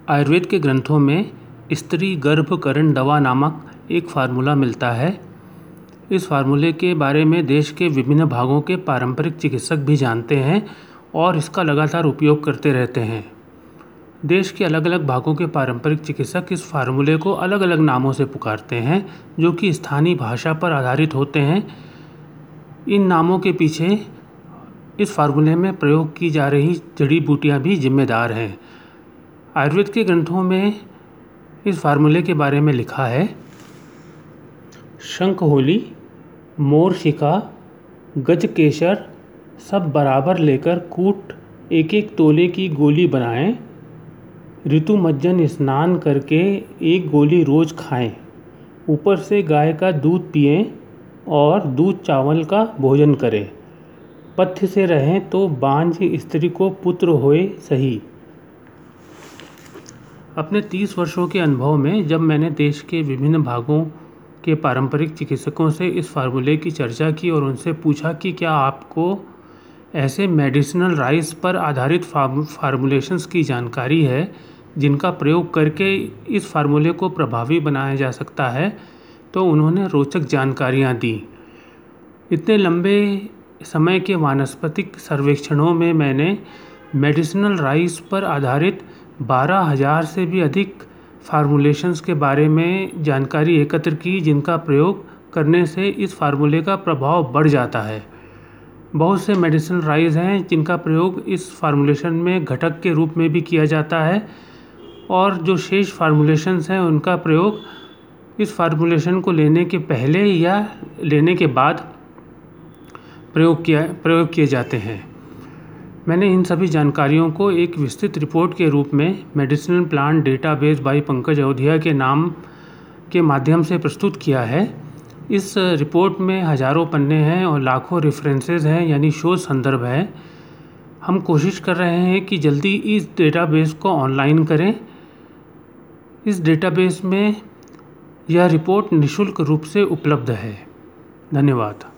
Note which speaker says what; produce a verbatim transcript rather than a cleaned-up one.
Speaker 1: आयुर्वेद के ग्रंथों में स्त्री गर्भकरण दवा नामक एक फार्मूला मिलता है। इस फार्मूले के बारे में देश के विभिन्न भागों के पारंपरिक चिकित्सक भी जानते हैं और इसका लगातार उपयोग करते रहते हैं। देश के अलग अलग भागों के पारंपरिक चिकित्सक इस फार्मूले को अलग अलग नामों से पुकारते हैं, जो कि स्थानीय भाषा पर आधारित होते हैं। इन नामों के पीछे इस फार्मूले में प्रयोग की जा रही जड़ी बूटियां भी जिम्मेदार हैं। आयुर्वेद के ग्रंथों में इस फार्मूले के बारे में लिखा है: शंखहोली, मोरशिका, गजकेसर सब बराबर लेकर कूट एक एक तोले की गोली बनाएं। ऋतुमज्जन स्नान करके एक गोली रोज़ खाएं। ऊपर से गाय का दूध पिएं और दूध चावल का भोजन करें। पथ्य से रहें तो बांझ स्त्री को पुत्र होए सही। अपने तीस वर्षों के अनुभव में जब मैंने देश के विभिन्न भागों के पारंपरिक चिकित्सकों से इस फार्मूले की चर्चा की और उनसे पूछा कि क्या आपको ऐसे मेडिसिनल राइस पर आधारित फार्मूलेशंस की जानकारी है जिनका प्रयोग करके इस फार्मूले को प्रभावी बनाया जा सकता है, तो उन्होंने रोचक जानकारियाँ दी। इतने लंबे समय के वानस्पतिक सर्वेक्षणों में मैंने मेडिसिनल राइस पर आधारित बारह हज़ार से भी अधिक फार्मूलेशंस के बारे में जानकारी एकत्र की, जिनका प्रयोग करने से इस फार्मूले का प्रभाव बढ़ जाता है। बहुत से मेडिसिनल राइस हैं जिनका प्रयोग इस फार्मूलेशन में घटक के रूप में भी किया जाता है, और जो शेष फार्मूलेशंस हैं उनका प्रयोग इस फार्मूलेशन को लेने के पहले या लेने के बाद प्रयोग किया प्रयोग किए जाते हैं। मैंने इन सभी जानकारियों को एक विस्तृत रिपोर्ट के रूप में medicinal plant database by Pankaj Ayodhya के नाम के माध्यम से प्रस्तुत किया है। इस रिपोर्ट में हज़ारों पन्ने हैं और लाखों रेफरेंसेस हैं, यानी शोध संदर्भ है। हम कोशिश कर रहे हैं कि जल्दी इस डेटाबेस को ऑनलाइन करें। इस डेटाबेस में यह रिपोर्ट निःशुल्क रूप से उपलब्ध है। धन्यवाद।